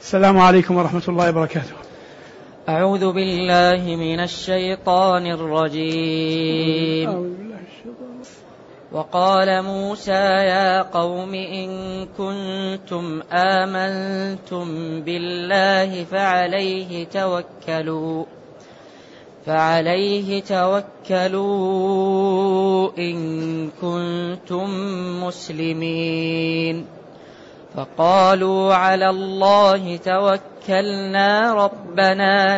السلام عليكم ورحمة الله وبركاته. أعوذ بالله من الشيطان الرجيم. وقال موسى يا قوم إن كنتم آمنتم بالله فعليه توكلوا إن كنتم مسلمين. فقالوا على الله توكلنا ربنا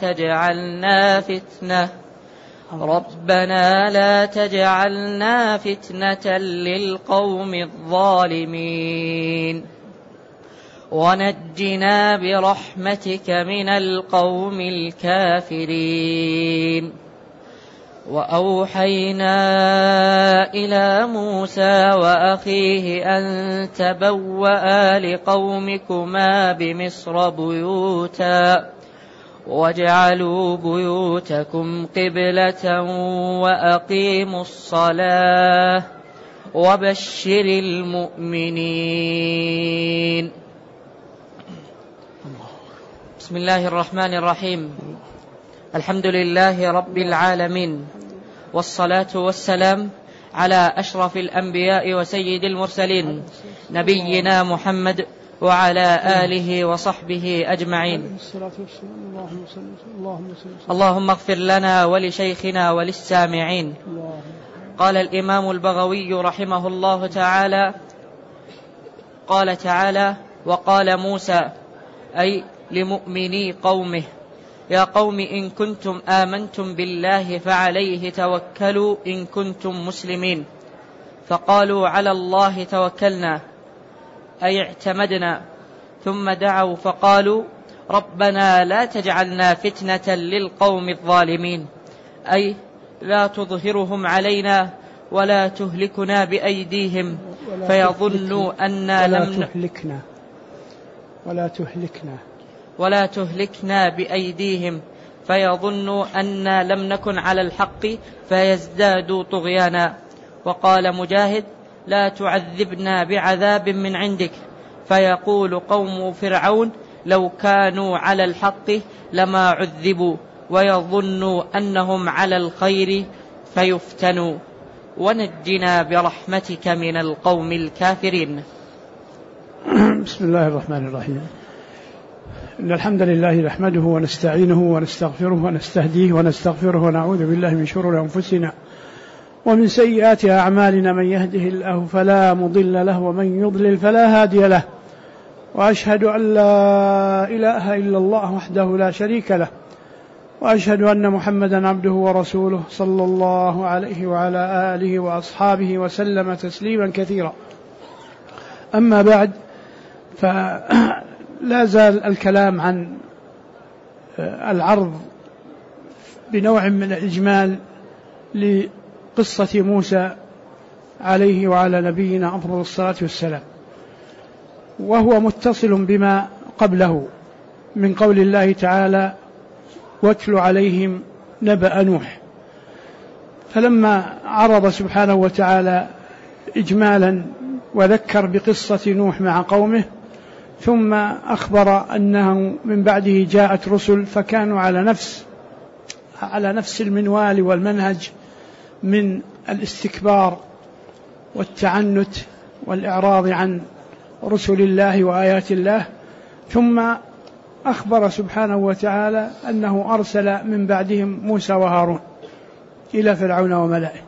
لا تجعلنا فتنة للقوم الظالمين ونجنا برحمتك من القوم الكافرين. وأوحينا إلى موسى وأخيه أن تبوأ لقومكما بمصر بيوتا واجعلوا بيوتكم قبلة وأقيموا الصلاة وبشر المؤمنين. بسم الله الرحمن الرحيم. الحمد لله رب العالمين، والصلاة والسلام على أشرف الأنبياء وسيد المرسلين نبينا محمد وعلى آله وصحبه أجمعين. اللهم اغفر لنا ولشيخنا وللسامعين. قال الإمام البغوي رحمه الله تعالى: قال تعالى: وقال موسى أي لمؤمني قومه يا قوم إن كنتم آمنتم بالله فعليه توكلوا إن كنتم مسلمين. فقالوا على الله توكلنا أي اعتمدنا، ثم دعوا فقالوا ربنا لا تجعلنا فتنة للقوم الظالمين، أي لا تظهرهم علينا ولا تهلكنا بأيديهم فيظنوا أننا ولا تهلكنا بأيديهم فيظنوا أننا لم نكن على الحق فيزدادوا طغيانا. وقال مجاهد: لا تعذبنا بعذاب من عندك، فيقول قوم فرعون لو كانوا على الحق لما عذبوا، ويظنوا أنهم على الخير فيفتنوا، ونجنا برحمتك من القوم الكافرين. بسم الله الرحمن الرحيم. إن الحمد لله نحمده ونستعينه ونستغفره ونستهديه ونستغفره ونعوذ بالله من شرور أنفسنا ومن سيئات أعمالنا، من يهده الله فلا مضل له ومن يضلل فلا هادي له، وأشهد أن لا إله إلا الله وحده لا شريك له، وأشهد أن محمدا عبده ورسوله صلى الله عليه وعلى آله وأصحابه وسلم تسليما كثيرا. أما بعد، فلا زال الكلام عن العرض بنوع من الإجمال لقصة موسى عليه وعلى نبينا أفضل الصلاة والسلام، وهو متصل بما قبله من قول الله تعالى: واتل عليهم نبأ نوح. فلما عرض سبحانه وتعالى إجمالا وذكر بقصة نوح مع قومه، ثم أخبر أنه من بعده جاءت رسل فكانوا على نفس المنوال والمنهج من الاستكبار والتعنت والإعراض عن رسل الله وآيات الله، ثم أخبر سبحانه وتعالى أنه أرسل من بعدهم موسى وهارون إلى فرعون وملئه.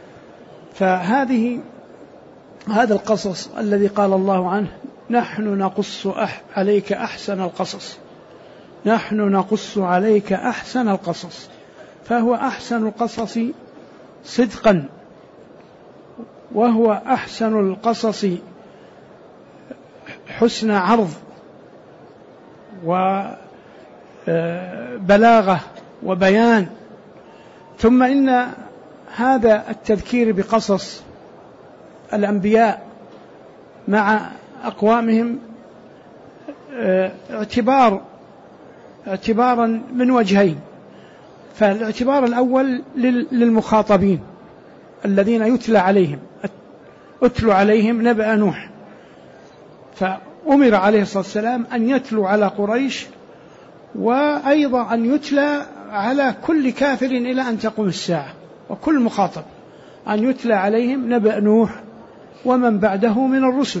هذا القصص الذي قال الله عنه: نحن نقص عليك أحسن القصص، نحن نقص عليك أحسن القصص، فهو أحسن القصص صدقا، وهو أحسن القصص حسن عرض وبلاغة وبيان. ثم إن هذا التذكير بقصص الأنبياء مع أقوامهم اعتبارا من وجهين. فالاعتبار الأول للمخاطبين الذين يتلى عليهم: اتلوا عليهم نبأ نوح. أمر عليه الصلاة والسلام أن يتلو على قريش، وأيضا أن يتلى على كل كافر إلى أن تقوم الساعة، وكل مخاطب أن يتلى عليهم نبأ نوح ومن بعده من الرسل.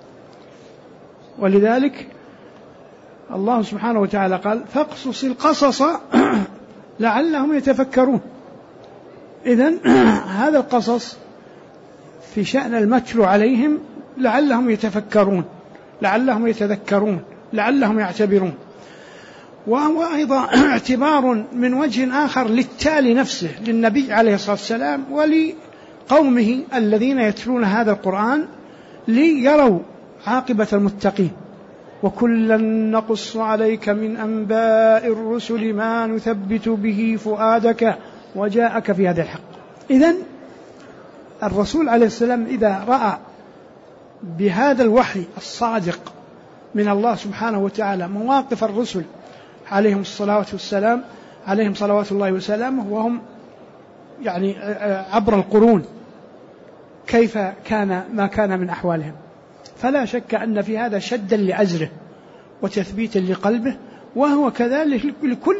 ولذلك الله سبحانه وتعالى قال فاقصص القصص لعلهم يتفكرون. إذن هذا القصص في شأن المتلو عليهم لعلهم يتفكرون، لعلهم يتذكرون، لعلهم يعتبرون. وهو أيضا اعتبار من وجه آخر للتالي نفسه، للنبي عليه الصلاة والسلام ولقومه الذين يتلون هذا القرآن ليروا عاقبة المتقين. وكلا نقص عليك من أنباء الرسل ما نثبت به فؤادك وجاءك في هذا الحق. إذن الرسول عليه السلام إذا رأى بهذا الوحي الصادق من الله سبحانه وتعالى مواقف الرسل عليهم الصلاة والسلام، عليهم صلوات الله وسلامه، وهم يعني عبر القرون كيف كان ما كان من أحوالهم، فلا شك أن في هذا شدا لأزره وتثبيتا لقلبه. وهو كذلك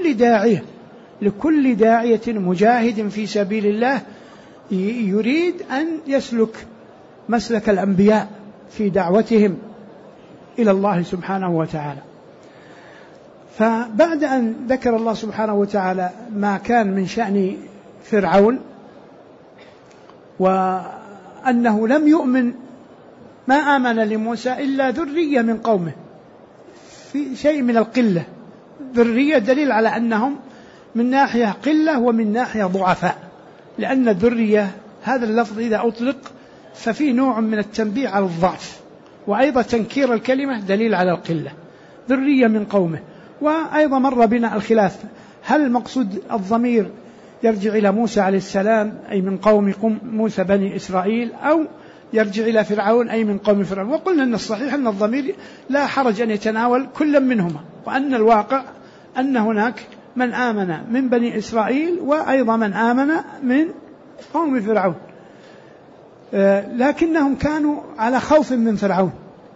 لكل داعية مجاهد في سبيل الله يريد أن يسلك مسلك الأنبياء في دعوتهم إلى الله سبحانه وتعالى. فبعد أن ذكر الله سبحانه وتعالى ما كان من شأن فرعون، وأنه لم يؤمن ما آمن لموسى إلا ذرية من قومه، في شيء من القلة، ذرية دليل على أنهم من ناحية قلة ومن ناحية ضعفاء، لأن الذرية هذا اللفظ إذا أطلق ففي نوع من التنبيه على الضعف، وأيضا تنكير الكلمة دليل على القلة. ذرية من قومه. وأيضا مر بنا الخلاف، هل المقصود الضمير يرجع إلى موسى عليه السلام أي من قوم موسى بني إسرائيل، أو يرجع إلى فرعون أي من قوم فرعون؟ وقلنا أن الصحيح أن الضمير لا حرج أن يتناول كل منهما، وأن الواقع أن هناك من آمن من بني إسرائيل وأيضا من آمن من قوم فرعون، لكنهم كانوا على خوف من فرعون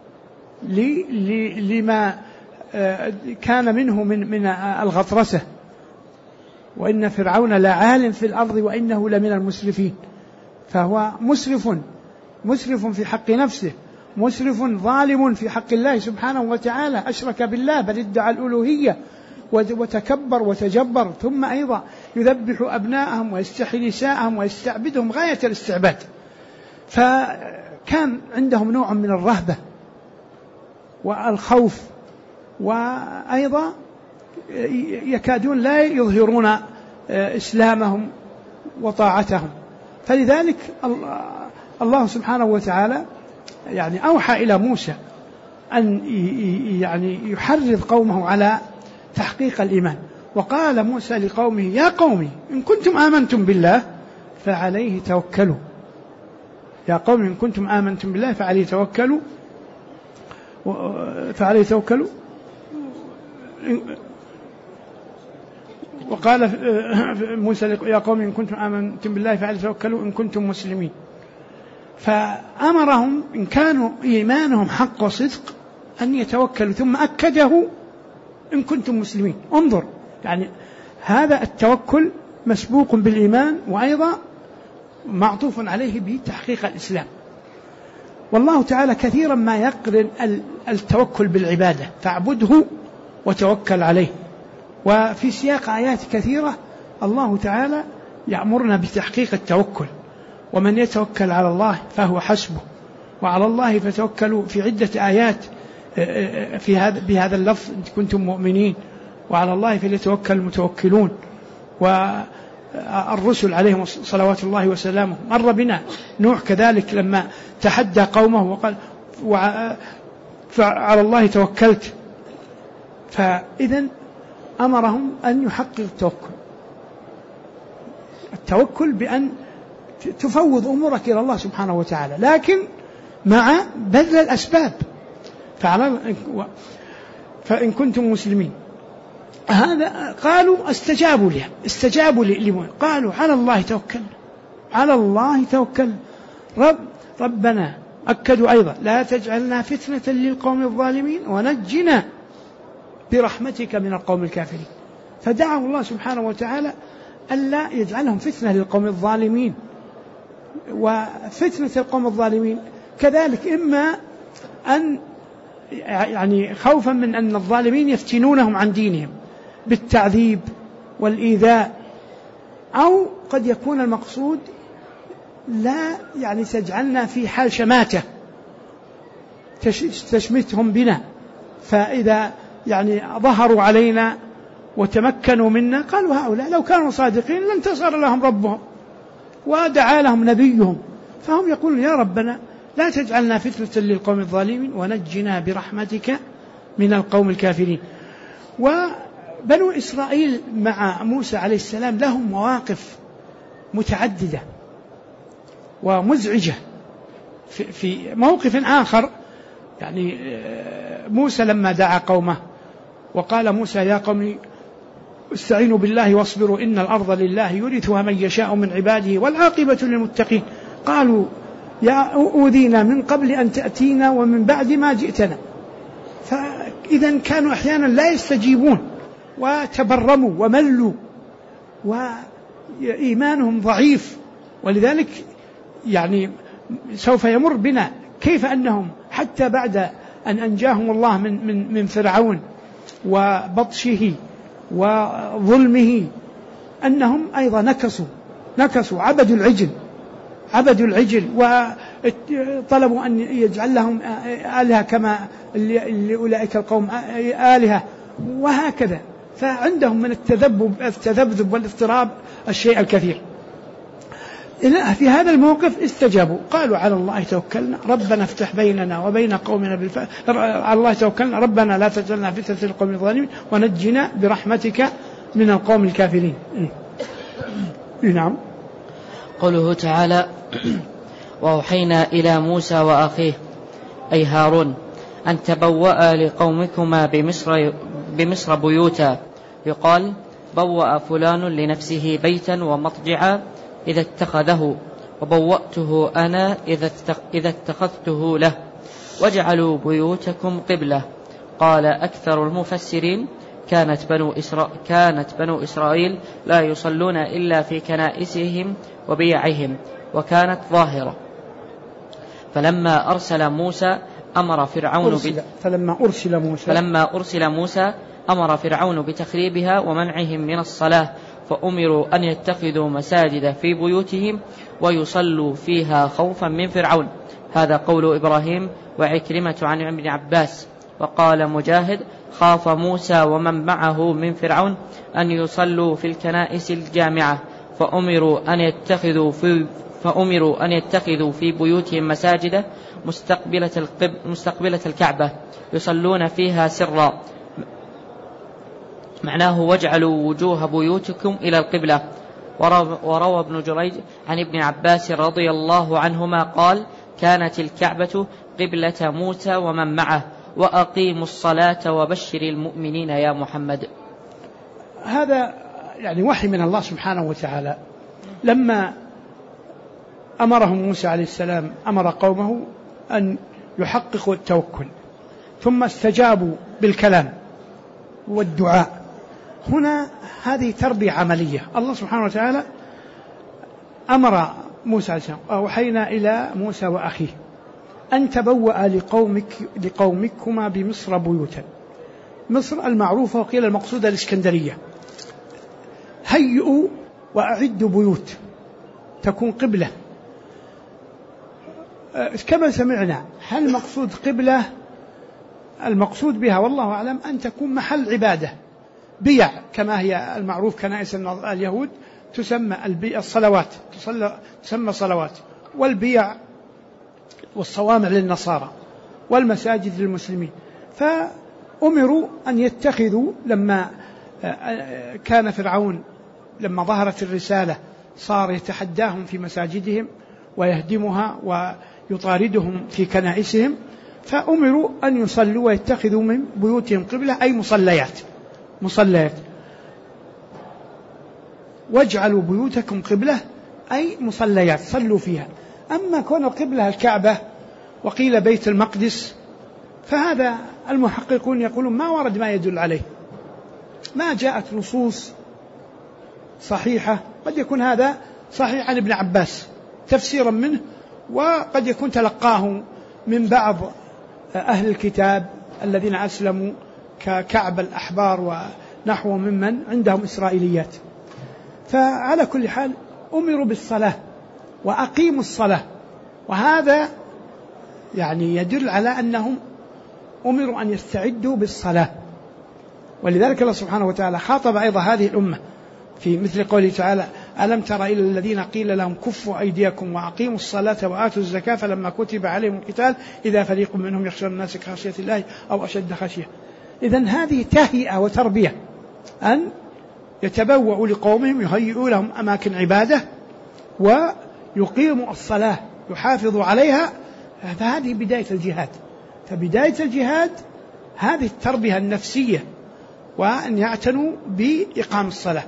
لما كان منه من الغطرسة، وإن فرعون لعال في الأرض وإنه لمن المسرفين. فهو مسرف في حق نفسه، مسرف ظالم في حق الله سبحانه وتعالى، أشرك بالله بل ادعى الألوهية وتكبر وتجبر، ثم أيضا يذبح أبناءهم ويستحيي نساءهم ويستعبدهم غاية الاستعباد. فكان عندهم نوع من الرهبة والخوف، وأيضا يكادون لا يظهرون إسلامهم وطاعتهم. فلذلك الله سبحانه وتعالى يعني أوحى إلى موسى أن يعني يحرض قومه على تحقيق الإيمان. وقال موسى لقومه يا قوم إن كنتم آمنتم بالله فعليه توكلوا. يا قوم إن كنتم آمنتم بالله فعليه توكلوا. وقال موسى يا قوم إن كنتم آمنتم بالله فعليه توكلوا إن كنتم مسلمين. فأمرهم إن كانوا إيمانهم حق وصدق أن يتوكلوا، ثم أكده إن كنتم مسلمين. انظر، يعني هذا التوكل مسبوق بالإيمان، وأيضا معطوف عليه بتحقيق الإسلام. والله تعالى كثيرا ما يقرن التوكل بالعبادة، فاعبده وتوكل عليه. وفي سياق آيات كثيرة الله تعالى يأمرنا بتحقيق التوكل، ومن يتوكل على الله فهو حسبه، وعلى الله فتوكلوا، في عدة آيات بهذا اللفظ إن كنتم مؤمنين، وعلى الله فليتوكل المتوكلون. والرسل عليهم صلوات الله وسلامه. مر بنا نوح كذلك لما تحدى قومه وقال فعلى الله توكلت. فإذن أمرهم أن يحقق التوكل بأن تفوض أمورك إلى الله سبحانه وتعالى، لكن مع بذل الأسباب. فإن كنتم مسلمين، هذا قالوا استجابوا لي قالوا على الله توكلنا ربنا أكدوا أيضا لا تجعلنا فتنة للقوم الظالمين ونجنا برحمتك من القوم الكافرين. فدعوا الله سبحانه وتعالى ألا يجعلهم فتنة للقوم الظالمين. وفتنة القوم الظالمين كذلك إما أن يعني خوفا من أن الظالمين يفتنونهم عن دينهم بالتعذيب والإيذاء، أو قد يكون المقصود لا يعني تجعلنا في حال شماتة تشمتهم بنا، فإذا يعني ظهروا علينا وتمكنوا منا قالوا هؤلاء لو كانوا صادقين لانتصر لهم ربهم ودعا لهم نبيهم. فهم يقولون يا ربنا لا تجعلنا فتنة للقوم الظالمين ونجنا برحمتك من القوم الكافرين. وبنو إسرائيل مع موسى عليه السلام لهم مواقف متعددة ومزعجة. في موقف آخر يعني موسى لما دعا قومه وقال موسى يا قوم استعينوا بالله واصبروا إن الأرض لله يورثها من يشاء من عباده والعاقبة للمتقين، قالوا يا أوذينا من قبل أن تأتينا ومن بعد ما جئتنا. فإذا كانوا أحيانا لا يستجيبون وتبرموا وملوا وإيمانهم ضعيف. ولذلك يعني سوف يمر بنا كيف أنهم حتى بعد أن أنجاهم الله من فرعون وبطشه وظلمه أنهم أيضا نكسوا عبدوا العجل وطلبوا أن يجعل لهم آلهة كما لأولئك القوم آلهة وهكذا. فعندهم من التذبذب والاضطراب الشيء الكثير. في هذا الموقف استجابوا قالوا على الله توكلنا ربنا افتح بيننا وبين قومنا على الله توكلنا ربنا لا تجعلنا فتنة للقوم الظالمين ونجنا برحمتك من القوم الكافرين. نعم. قوله تعالى وأوحينا إلى موسى وأخيه أي هارون أن تبوأ لقومكما بمصر بيوتا، يقال بوأ فلان لنفسه بيتا ومضجعا إذا اتخذه، وبوأته أنا إذا اتخذته له، واجعلوا بيوتكم قبلة. قال أكثر المفسرين كانت بنو إسرائيل لا يصلون إلا في كنائسهم وبيعهم، وكانت ظاهرة. فلما أرسل موسى أمر فرعون بتخريبها ومنعهم من الصلاة، فأمروا أن يتخذوا مساجد في بيوتهم ويصلوا فيها خوفا من فرعون. هذا قول إبراهيم وعكرمة عن ابن عباس. وقال مجاهد خاف موسى ومن معه من فرعون أن يصلوا في الكنائس الجامعة، فأمروا أن يتخذوا في بيوتهم مساجد مستقبلة الكعبة يصلون فيها سرا. معناه واجعلوا وجوه بيوتكم إلى القبلة. وروى ابن جريج عن ابن عباس رضي الله عنهما قال كانت الكعبة قبلة موسى ومن معه، وأقيموا الصلاة وبشر المؤمنين يا محمد. هذا يعني وحي من الله سبحانه وتعالى. لما أمرهم موسى عليه السلام أمر قومه أن يحققوا التوكل، ثم استجابوا بالكلام والدعاء. هنا هذه تربية عملية. الله سبحانه وتعالى أمر موسى عليه السلام أوحينا إلى موسى وأخيه أن تبوأ لقومكما بمصر بيوتا. مصر المعروفة وقيل المقصودة الإسكندرية. هيئوا وأعدوا بيوت تكون قبلة. كما سمعنا هل المقصود قبلة؟ المقصود بها والله أعلم أن تكون محل عبادة، بيع كما هي المعروف كنائس اليهود تسمى الصلوات، تسمى صلوات، والبيع والصوامع للنصارى، والمساجد للمسلمين. فأمروا أن يتخذوا لما كان فرعون لما ظهرت الرسالة صار يتحداهم في مساجدهم ويهدمها ويطاردهم في كنائسهم، فأمروا أن يصلوا ويتخذوا من بيوتهم قبلة أي مصليات. واجعلوا بيوتكم قبلة أي مصليات صلوا فيها. أما كون القبلة الكعبة وقيل بيت المقدس، فهذا المحققون يقولون ما ورد ما يدل عليه، ما جاءت نصوص صحيحة. قد يكون هذا صحيح عن ابن عباس تفسيرا منه، وقد يكون تلقاه من بعض أهل الكتاب الذين أسلموا ككعب الأحبار ونحو ممن عندهم إسرائيليات. فعلى كل حال أمروا بالصلاة وأقيموا الصلاة، وهذا يعني يدل على أنهم أمروا أن يستعدوا بالصلاة. ولذلك الله سبحانه وتعالى خاطب أيضا هذه الأمة في مثل قوله تعالى: ألم تر إلى الذين قيل لهم كفوا أيديكم وأقيموا الصلاة وآتوا الزكاة فلما كتب عليهم القتال إذا فريق منهم يخشون الناس كخشية الله أو أشد خشية. إذن هذه تهيئة وتربية، أن يتبوأوا لقومهم، يهيئوا لهم أماكن عبادة ويقيموا الصلاة، يحافظوا عليها. فهذه بداية الجهاد. فبداية الجهاد هذه التربية النفسية، وأن يعتنوا بإقام الصلاة.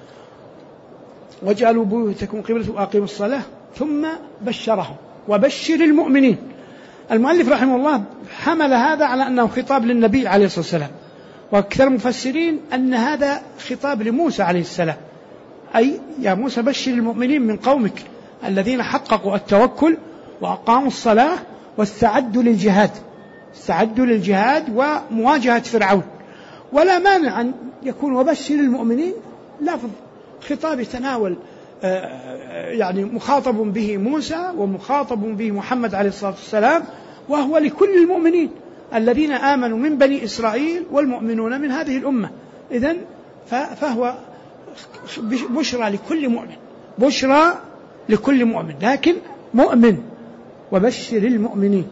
وجعلوا بيوتكم قبلة وأقيموا الصلاة، ثم بشرهم وبشر المؤمنين. المؤلف رحمه الله حمل هذا على أنه خطاب للنبي عليه الصلاة والسلام، وأكثر المفسرين أن هذا خطاب لموسى عليه السلام، أي يا موسى بشر المؤمنين من قومك الذين حققوا التوكل وأقاموا الصلاة واستعدوا للجهاد، استعدوا للجهاد ومواجهة فرعون. ولا مانع أن يكون وبشر المؤمنين لفظ خطاب يتناول يعني مخاطب به موسى ومخاطب به محمد عليه الصلاة والسلام، وهو لكل المؤمنين الذين آمنوا من بني إسرائيل والمؤمنون من هذه الأمة. إذن فهو بشرى لكل مؤمن، بشرى لكل مؤمن، لكن مؤمن. وبشر المؤمنين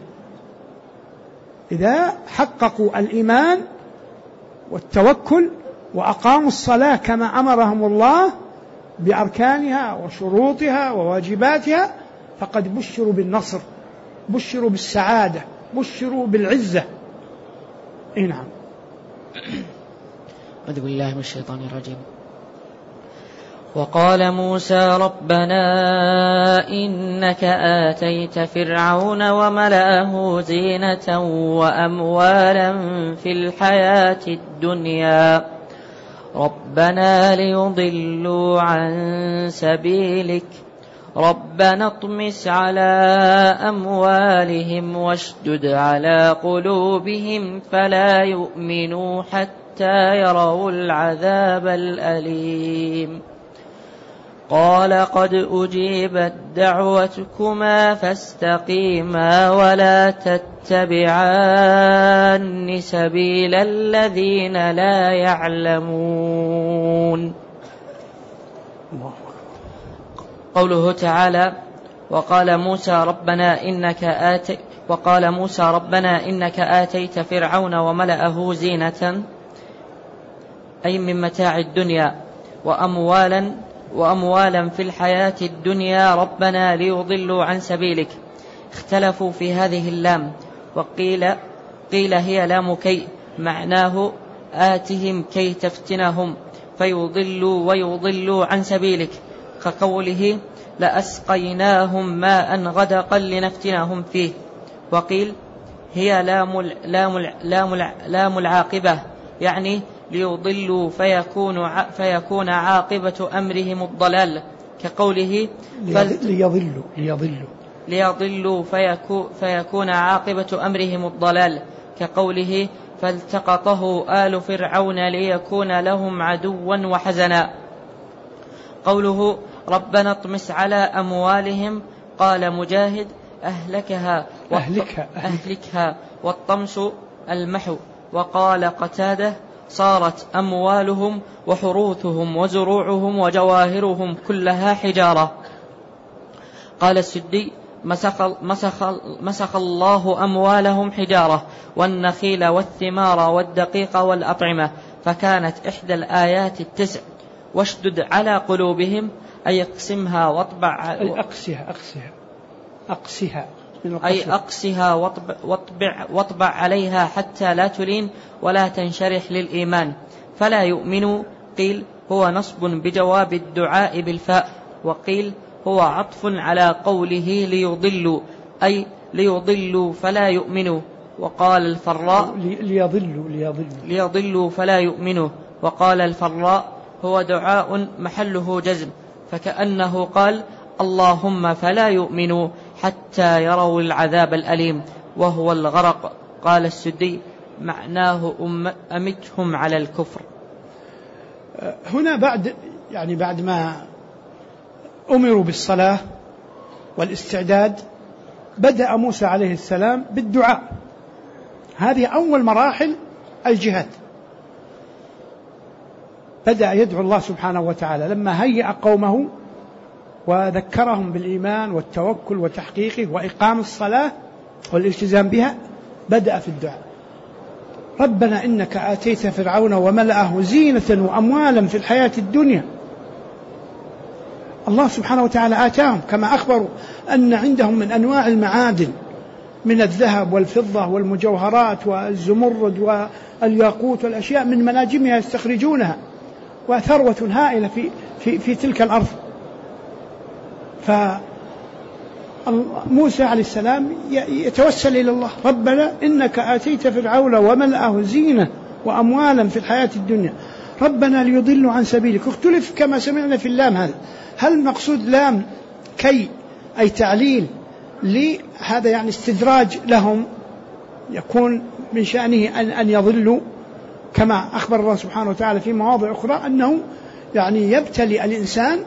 إذا حققوا الإيمان والتوكل وأقاموا الصلاة كما أمرهم الله بأركانها وشروطها وواجباتها، فقد بشروا بالنصر، بشروا بالسعادة، بشروا بالعزة. نعم. أعوذ بالله من الشيطان الرجيم. وقال موسى ربنا إنك آتيت فرعون وملأه زينة وأموالا في الحياة الدنيا ربنا ليضلوا عن سبيلك ربنا اطمس على أموالهم واشدد على قلوبهم فلا يؤمنوا حتى يروا العذاب الأليم. قال قد أجيبت دعوتكما فاستقيما ولا تتبعان سبيل الذين لا يعلمون. قوله تعالى: وقال موسى ربنا إنك آتيت فرعون وملأه زينة، أي من متاع الدنيا، وأموالا في الحياة الدنيا ربنا ليضلوا عن سبيلك. اختلفوا في هذه اللام، قيل هي لام كي، معناه آتهم كي تفتنهم ويضلوا عن سبيلك، كقوله لأسقيناهم ماء غدقا لنفتنهم فيه. وقيل هي لام العاقبة، يعني ليضلوا فيكون عاقبة أمرهم الضلال، كقوله ليضلوا فيكون عاقبة أمرهم الضلال، كقوله فالتقطه آل فرعون ليكون لهم عدوا وحزنا. قوله ربنا اطمس على أموالهم، قال مجاهد أهلكها والطمس المحو. وقال قتادة صارت أموالهم وحروثهم وزروعهم وجواهرهم كلها حجارة. قال السدي مسخ الله أموالهم حجارة، والنخيل والثمار والدقيق والأطعمة، فكانت إحدى الآيات 9. واشدد على قلوبهم، أي اقسمها أقسها واطبع عليها حتى لا تلين ولا تنشرح للإيمان فلا يؤمنوا. قيل هو نصب بجواب الدعاء بالفاء، وقيل هو عطف على قوله ليضلوا، أي ليضلوا فلا يؤمنوا. وقال الفراء ليضلوا فلا يؤمنوا. وقال الفراء هو دعاء محله جزم، فكأنه قال اللهم فلا يؤمنوا حتى يروا العذاب الأليم وهو الغرق. قال السدي معناه أمتهم على الكفر. هنا بعد ما أمروا بالصلاة والاستعداد بدأ موسى عليه السلام بالدعاء. هذه أول مراحل الجهاد. بدأ يدعو الله سبحانه وتعالى لما هيأ قومه وذكرهم بالإيمان والتوكل وتحقيقه وإقام الصلاة والالتزام بها. بدأ في الدعاء ربنا إنك آتيت فرعون وملأه زينة وأموالا في الحياة الدنيا. الله سبحانه وتعالى آتاهم كما أخبروا أن عندهم من أنواع المعادن من الذهب والفضة والمجوهرات والزمرد والياقوت والأشياء من مناجمها يستخرجونها، وثروة هائلة في تلك الأرض. فموسى عليه السلام يتوسل إلى الله ربنا إنك آتيت فرعون وملأه زينة وأموالا في الحياة الدنيا ربنا ليضلوا عن سبيلك. اختلف كما سمعنا في اللام هذا، هل المقصود لام كي أي تعليل لهذا يعني استدراج لهم يكون من شأنه أن يضلوا، كما أخبر الله سبحانه وتعالى في مواضع أخرى أنه يعني يبتلي الإنسان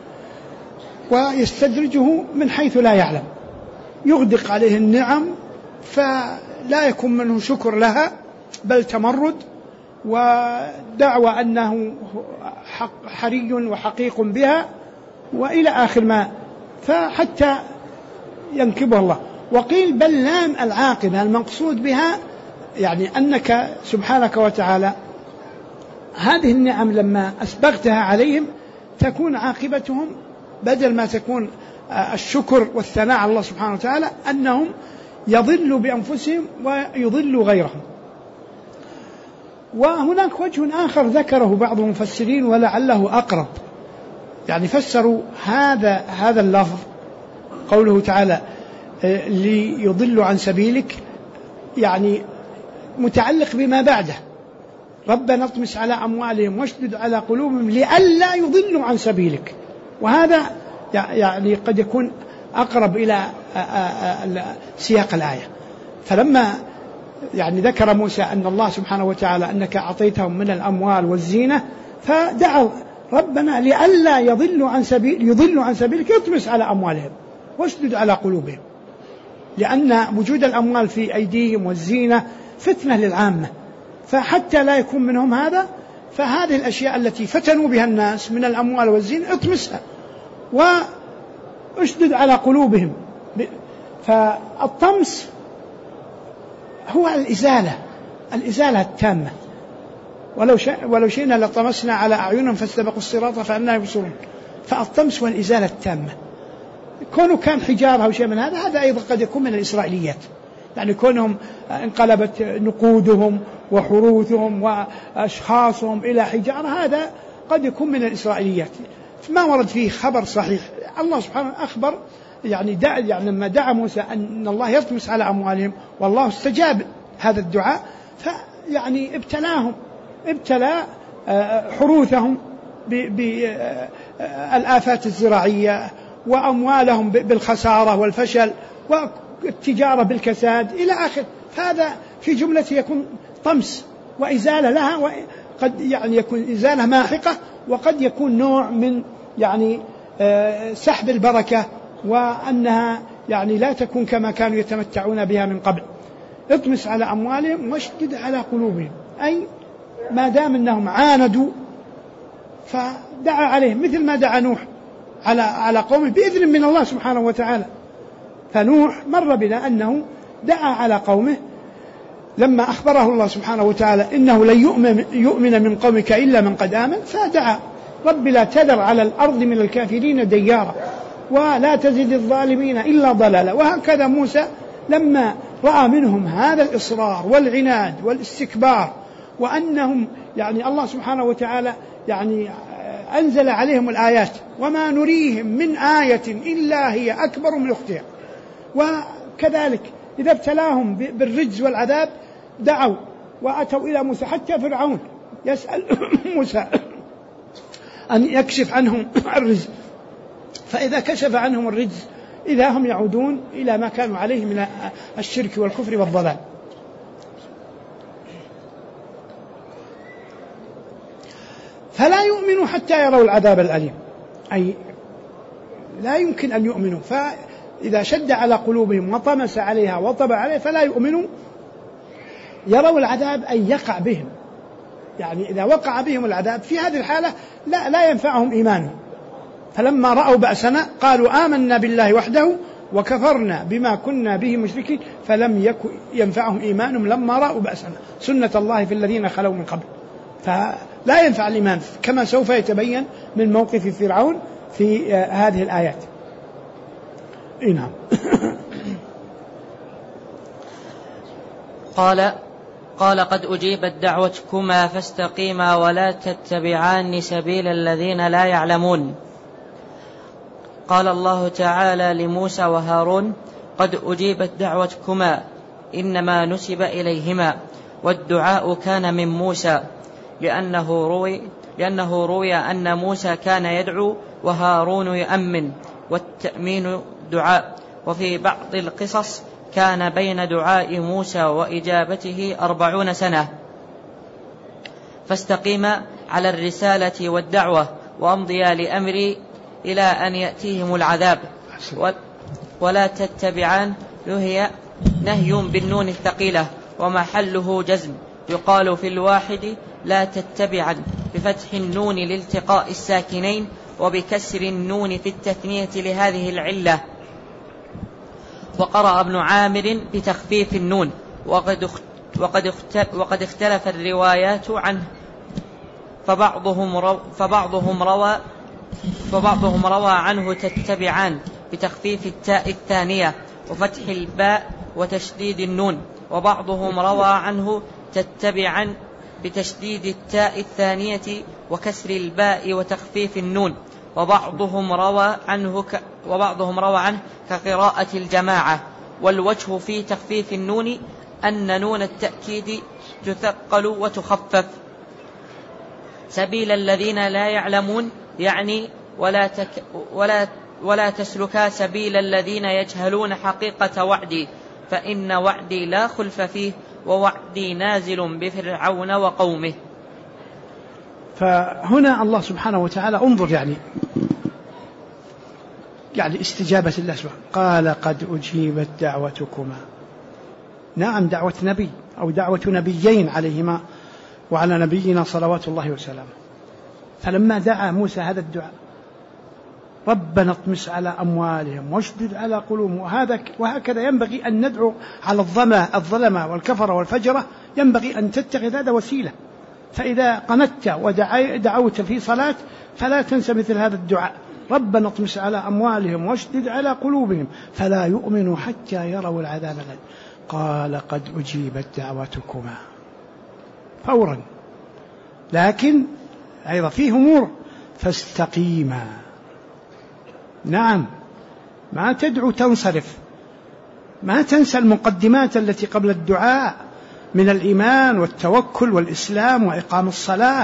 ويستدرجه من حيث لا يعلم، يغدق عليه النعم فلا يكون منه شكر لها بل تمرد ودعوى أنه حري وحقيق بها وإلى آخر ما، فحتى ينكبه الله. وقيل بل لام العاقبة المقصود بها يعني أنك سبحانك وتعالى هذه النعم لما أسبغتها عليهم تكون عاقبتهم بدل ما تكون الشكر والثناء على الله سبحانه وتعالى أنهم يضلوا بأنفسهم ويضلوا غيرهم. وهناك وجه آخر ذكره بعض المفسرين ولعله أقرب، يعني فسروا هذا اللفظ قوله تعالى ليضلوا عن سبيلك يعني متعلق بما بعده ربنا اطمس على أموالهم واشدد على قلوبهم لئلا يضلوا عن سبيلك. وهذا يعني قد يكون أقرب إلى سياق الآية. فلما يعني ذكر موسى أن الله سبحانه وتعالى أنك أعطيتهم من الأموال والزينة فدعوا ربنا لئلا يضلوا عن سبيلك يطمس على أموالهم واشدد على قلوبهم، لأن وجود الأموال في أيديهم والزينة فتنة للعامة، فحتى لا يكون منهم هذا فهذه الأشياء التي فتنوا بها الناس من الأموال والزينة اطمسها واشدد على قلوبهم. فالطمس هو الإزالة التامة، ولو شئنا لطمسنا على أعينهم فاستبقوا الصراط فأنى يبصرون. فالطمس والإزالة التامة كونه كان حجارة أو شيء من هذا أيضا قد يكون من الإسرائيليات، يعني كونهم انقلبت نقودهم وحروثهم وأشخاصهم إلى حجارة هذا قد يكون من الإسرائيليات ما ورد فيه خبر صحيح. الله سبحانه أخبر يعني لما دعا موسى أن الله يطمس على أموالهم والله استجاب هذا الدعاء، فيعني ابتلى حروثهم بالآفات الزراعية وأموالهم بالخسارة والفشل والتجارة بالكساد إلى آخر. فهذا في جملة يكون طمس وإزالة لها، وقد يعني يكون إزالة ماحقة وقد يكون نوع من يعني سحب البركة وأنها يعني لا تكون كما كانوا يتمتعون بها من قبل. اطمس على أموالهم واشدد على قلوبهم، أي ما دام أنهم عاندوا فدعا عليهم مثل ما دعا نوح على قومه بإذن من الله سبحانه وتعالى. فنوح مر بنا أنه دعا على قومه لما أخبره الله سبحانه وتعالى إنه لن يؤمن من قومك إلا من قد آمن، فدعا رب لا تذر على الأرض من الكافرين ديارا ولا تزد الظالمين إلا ضلالا. وهكذا موسى لما رأى منهم هذا الإصرار والعناد والاستكبار وأنهم يعني الله سبحانه وتعالى يعني أنزل عليهم الآيات وما نريهم من آية إلا هي أكبر من أختها، كذلك إذا ابتلاهم بالرجز والعذاب دعوا وأتوا إلى موسى، حتى فرعون يسأل موسى أن يكشف عنهم الرجز، فإذا كشف عنهم الرجز إذا هم يعودون إلى ما كانوا عليه من الشرك والكفر والضلال. فلا يؤمنوا حتى يروا العذاب الأليم، أي لا يمكن أن يؤمنوا، فإذا شد على قلوبهم وطمس عليها وطبع عليها فلا يؤمنوا. يروا العذاب أي يقع بهم، يعني إذا وقع بهم العذاب في هذه الحالة لا ينفعهم إيمانهم. فلما رأوا بأسنا قالوا آمنا بالله وحده وكفرنا بما كنا به مشركين فلم يكن ينفعهم إيمانهم لما رأوا بأسنا، سنة الله في الذين خلوا من قبل، فلا ينفع الإيمان، كما سوف يتبين من موقف فرعون في هذه الآيات. نعم. قال قد أجيبت دعوتكما فاستقيما ولا تتبعان سبيل الذين لا يعلمون. قال الله تعالى لموسى وهارون قد أجيبت دعوتكما، إنما نسب إليهما، والدعاء كان من موسى لأنه روي أن موسى كان يدعو وهارون يؤمن، والتأمين دعاء. وفي بعض القصص كان بين دعاء موسى وإجابته 40 سنة. فاستقيما على الرسالة والدعوة وأمضيا لأمري إلى أن يأتيهم العذاب، ولا تتبعان نهي بالنون الثقيلة ومحله جزم، يقال في الواحد لا تتبعا بفتح النون لالتقاء الساكنين وبكسر النون في التثنية لهذه العلة. وقرأ ابن عامر بتخفيف النون، وقد اختلف الروايات عنه، فبعضهم روى عنه تتبعان بتخفيف التاء الثانية وفتح الباء وتشديد النون، وبعضهم روى عنه تتبعا بتشديد التاء الثانية وكسر الباء وتخفيف النون، وبعضهم روى عنه كقراءة الجماعة. والوجه في تخفيف النون أن نون التأكيد تثقل وتخفف. سبيل الذين لا يعلمون يعني ولا تسلكا سبيل الذين يجهلون حقيقة وعدي، فإن وعدي لا خلف فيه، ووعدي نازل بفرعون وقومه. فهنا الله سبحانه وتعالى انظر يعني استجابة الله سبحانه، قال قد أجيبت دعوتكما. نعم، دعوة نبي أو دعوة نبيين عليهما وعلى نبينا صلوات الله وسلامه. فلما دعا موسى هذا الدعاء ربنا اطمس على أموالهم واشدد على قلوبهم، وهكذا ينبغي أن ندعو على الظلمة والكفر والفجرة، ينبغي أن تتخذ هذا وسيلة. فإذا قنت ودعوت في صلاة فلا تنسى مثل هذا الدعاء، ربنا اطمس على أموالهم واشدد على قلوبهم فلا يؤمنوا حتى يروا العذاب الأليم. قال قد أجيبت دعوتكما فورا، لكن أيضا فيه أمور فاستقيما. نعم، ما تدعو تنصرف، ما تنسى المقدمات التي قبل الدعاء من الإيمان والتوكل والإسلام وإقام الصلاة.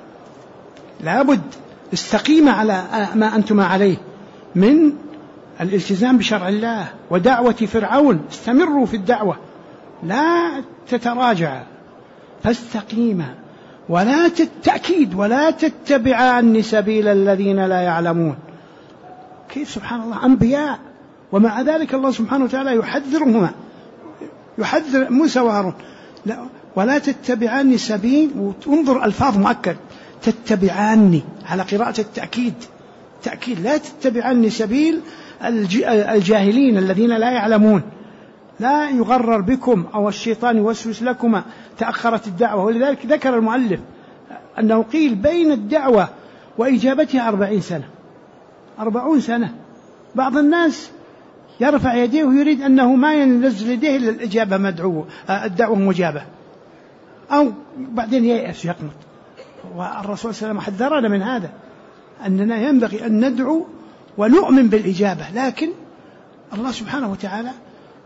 لابد استقيم على ما أنتم عليه من الالتزام بشرع الله ودعوة فرعون، استمروا في الدعوة لا تتراجع، فاستقيما ولا تتأكيد ولا تتبعان سبيل الذين لا يعلمون. كيف سبحان الله، أنبياء، ومع ذلك الله سبحانه وتعالى يحذرهما، يحذر موسى وهارون، ولا تتبعان سبيل، وانظر ألفاظ مؤكد، تتبعاني على قراءة التأكيد، تأكيد، لا تتبعاني سبيل الجاهلين الذين لا يعلمون، لا يغرر بكم أو الشيطان يوسوس لكما، تأخرت الدعوة. ولذلك ذكر المؤلف أنه قيل بين الدعوة وإجابتها 40 سنة، 40 سنة. بعض الناس يرفع يديه ويريد أنه ما ينزل يديه إلا الإجابة مدعوة، الدعوة مجابة، أو بعدين ييأس يقنط. والرسول صلى الله عليه وسلم حذرنا من هذا، أننا ينبغي أن ندعو ونؤمن بالإجابة، لكن الله سبحانه وتعالى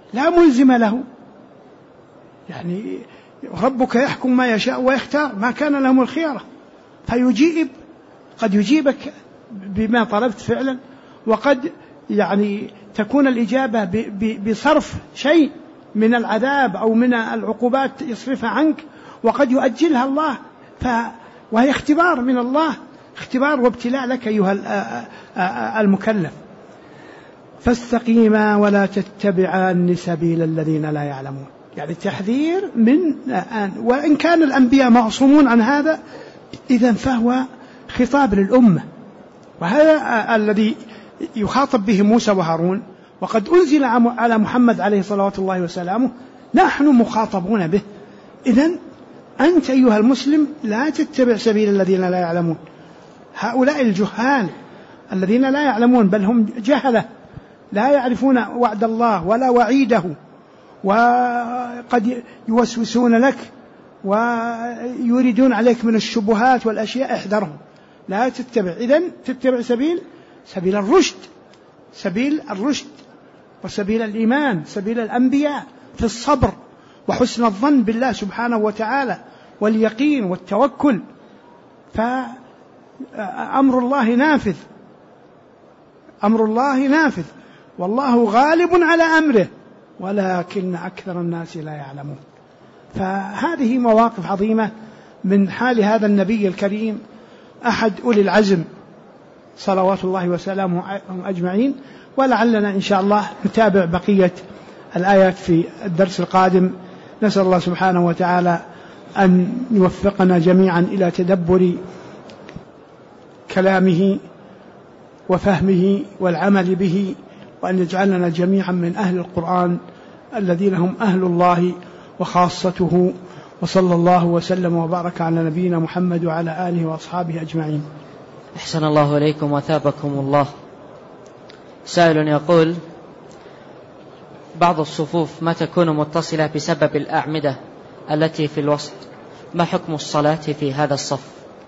لا ملزم له، يعني ربك يحكم ما يشاء ويختار، ما كان لهم الخيارة، فيجيب، قد يجيبك بما طلبت فعلا، وقد يعني تكون الإجابة بصرف شيء من العذاب أو من العقوبات يصرفها عنك، وقد يؤجلها الله، وهي اختبار من الله، اختبار وابتلاء لك أيها المكلف. فاستقيما ولا تتبعان سبيل الذين لا يعلمون، يعني تحذير من وإن كان الأنبياء معصومون عن هذا، إذن فهو خطاب للأمة، وهذا الذي يخاطب به موسى وهارون، وقد أنزل على محمد عليه صلاة الله وسلامه، نحن مخاطبون به. إذن أنت أيها المسلم لا تتبع سبيل الذين لا يعلمون، هؤلاء الجهال الذين لا يعلمون، بل هم جهلة لا يعرفون وعد الله ولا وعيده، وقد يوسوسون لك ويريدون عليك من الشبهات والأشياء، احذرهم، لا تتبع. إذن تتبع سبيل الرشد، سبيل الرشد وسبيل الإيمان، سبيل الأنبياء في الصبر وحسن الظن بالله سبحانه وتعالى واليقين والتوكل. فأمر الله نافذ، أمر الله نافذ، والله غالب على أمره ولكن أكثر الناس لا يعلمون. فهذه مواقف عظيمة من حال هذا النبي الكريم، أحد أولي العزم صلوات الله وسلامه أجمعين. ولعلنا إن شاء الله نتابع بقية الآيات في الدرس القادم. نسأل الله سبحانه وتعالى أن يوفقنا جميعا إلى تدبر كلامه وفهمه والعمل به، وأن يجعلنا جميعا من أهل القرآن الذين هم أهل الله وخاصته. وصلى الله وسلم وبارك على نبينا محمد وعلى آله وأصحابه أجمعين. أحسن الله إليكم وثابكم الله. سائل يقول: بعض الصفوف ما تكون متصلة بسبب الأعمدة التي في الوسط، ما حكم الصلاة في هذا الصف؟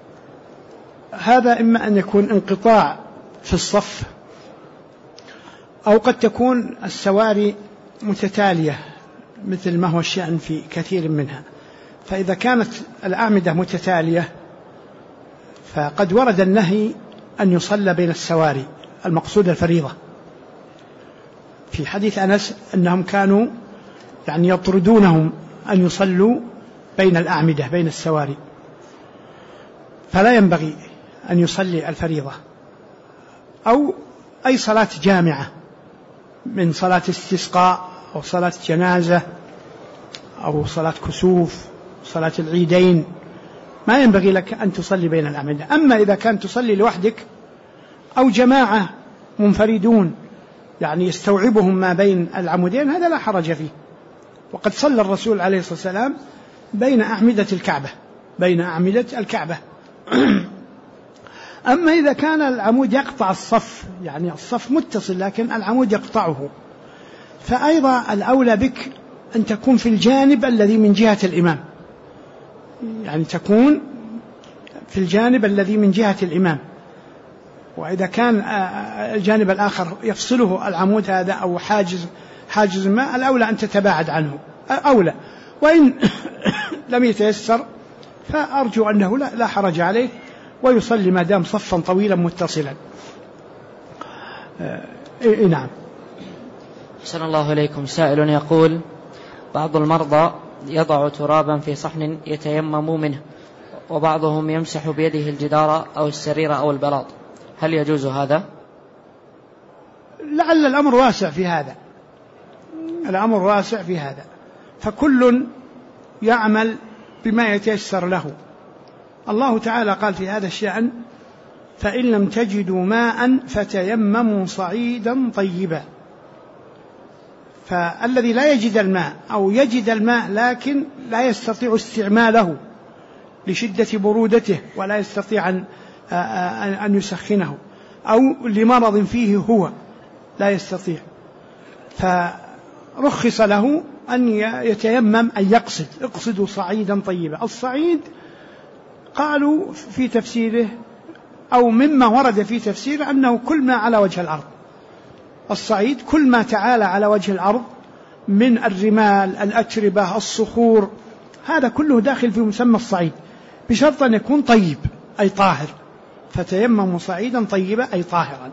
هذا إما أن يكون انقطاع في الصف، أو قد تكون السواري متتالية مثل ما هو الشأن في كثير منها. فإذا كانت الأعمدة متتالية فقد ورد النهي أن يصلى بين السواري، المقصود الفريضة، في حديث أنس أنهم كانوا يعني يطردونهم أن يصلوا بين الأعمدة بين السواري، فلا ينبغي أن يصلي الفريضة أو أي صلاة جامعة من صلاة استسقاء أو صلاة جنازة أو صلاة كسوف، صلاة العيدين، ما ينبغي لك أن تصلي بين الأعمدة. أما إذا كان تصلي لوحدك أو جماعة منفردون يعني يستوعبهم ما بين العمودين، هذا لا حرج فيه. وقد صلى الرسول عليه الصلاة والسلام بين أعمدة الكعبة، بين أعمدة الكعبة. أما إذا كان العمود يقطع الصف، يعني الصف متصل لكن العمود يقطعه، فأيضا الأولى بك أن تكون في الجانب الذي من جهة الإمام، يعني تكون في الجانب الذي من جهة الإمام. وإذا كان الجانب الآخر يفصله العمود هذا أو حاجز ما، الأولى أن تتباعد عنه أولى. وإن لم يتيسر فأرجو أنه لا حرج عليه ويصلي ما دام صفا طويلا متصلا. نعم. أحسن الله إليكم. سائل يقول: بعض المرضى يضع ترابا في صحن يتيمم منه، وبعضهم يمسح بيده الجدار أو السرير أو البلاط، هل يجوز هذا؟ لعل الأمر واسع في هذا، الأمر واسع في هذا، فكل يعمل بما يتيسر له. الله تعالى قال في هذا الشأن: فإن لم تجدوا ماء فتيمموا صعيدا طيبا. فالذي لا يجد الماء أو يجد الماء لكن لا يستطيع استعماله لشدة برودته ولا يستطيع أن يسخنه، أو لمرض فيه هو لا يستطيع، فرخص له أن يتيمم، أن اقصدوا صعيدا طيبا. الصعيد قالوا في تفسيره أو مما ورد في تفسيره أنه كل ما على وجه الأرض. الصعيد كل ما تعالى على وجه الأرض من الرمال، الأتربة، الصخور، هذا كله داخل في مسمى الصعيد، بشرط أن يكون طيب أي طاهر. فتيمموا صعيدا طيبا أي طاهرا.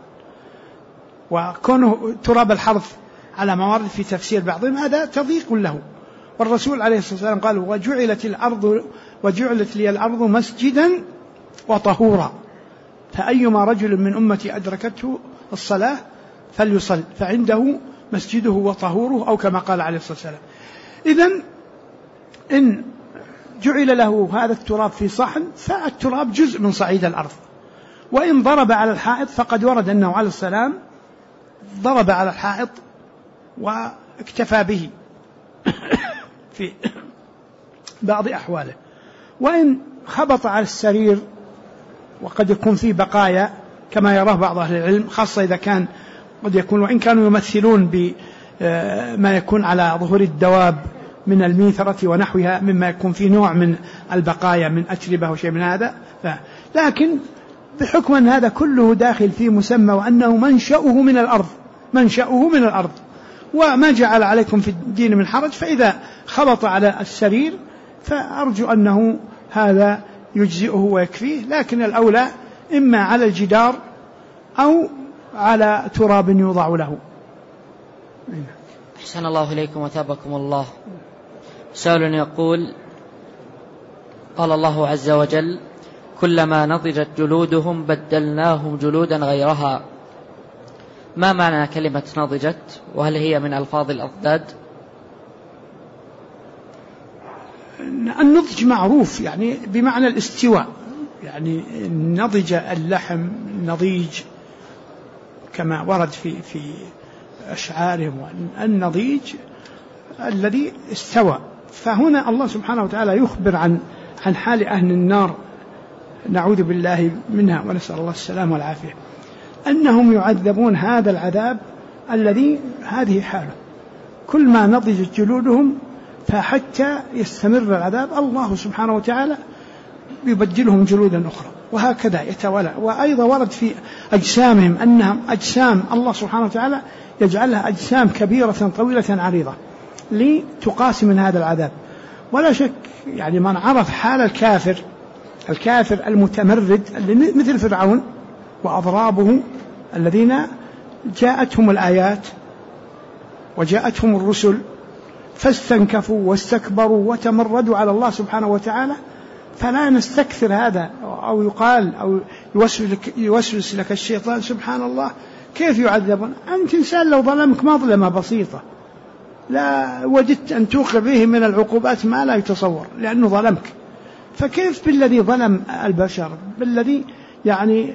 وكونه تراب الحرث على ما ورد في تفسير بعضهم هذا تضييق له. والرسول عليه الصلاة والسلام قال: وجعلت لي الأرض مسجدا وطهورا، فأيما رجل من أمتي أدركته الصلاة فليصل فعنده مسجده وطهوره، أو كما قال عليه الصلاة والسلام. إذن إن جعل له هذا التراب في صحن فالتراب جزء من صعيد الأرض. وإن ضرب على الحائط فقد ورد أنه عليه السلام ضرب على الحائط واكتفى به في بعض أحواله. وإن خبط على السرير وقد يكون فيه بقايا كما يراه بعض أهل العلم، خاصة إذا كان قد يكون، وإن كانوا يمثلون بما يكون على ظهور الدواب من الميثرة ونحوها مما يكون فيه نوع من البقايا من أتربة وشيء من هذا، لكن بحكم أن هذا كله داخل في مسمى وأنه منشأه من الأرض وما جعل عليكم في الدين من حرج، فإذا خبط على السرير فأرجو أنه هذا يجزئه ويكفيه، لكن الأولى إما على الجدار أو على تراب يوضع له. أحسن الله إليكم وثابكم الله. سؤال يقول: قال الله عز وجل: كلما نضجت جلودهم بدلناهم جلودا غيرها. ما معنى كلمة نضجت؟ وهل هي من ألفاظ الأضداد؟ النضج معروف يعني بمعنى الاستواء، يعني نضج اللحم نضيج كما ورد في أشعارهم، النضيج الذي استوى. فهنا الله سبحانه وتعالى يخبر عن حال أهل النار، نعوذ بالله منها ونسأل الله السلامة والعافية، أنهم يعذبون هذا العذاب الذي هذه حاله. كل ما نضجت جلودهم فحتى يستمر العذاب الله سبحانه وتعالى يبدلهم جلودا أخرى، وهكذا يتوالى. وأيضا ورد في أجسامهم أنهم أجسام الله سبحانه وتعالى يجعلها أجسام كبيرة طويلة عريضة لتقاس من هذا العذاب. ولا شك يعني من عرف حال الكافر المتمرد مثل فرعون وأضرابه الذين جاءتهم الآيات وجاءتهم الرسل فاستنكفوا واستكبروا وتمردوا على الله سبحانه وتعالى، فلا نستكثر هذا أو يقال أو يوسوس لك الشيطان سبحان الله كيف يعذبون. أنت إنسان لو ظلمك مظلمة بسيطة لا وجدت أن توقع به من العقوبات ما لا يتصور لأنه ظلمك، فكيف بالذي ظلم البشر، بالذي يعني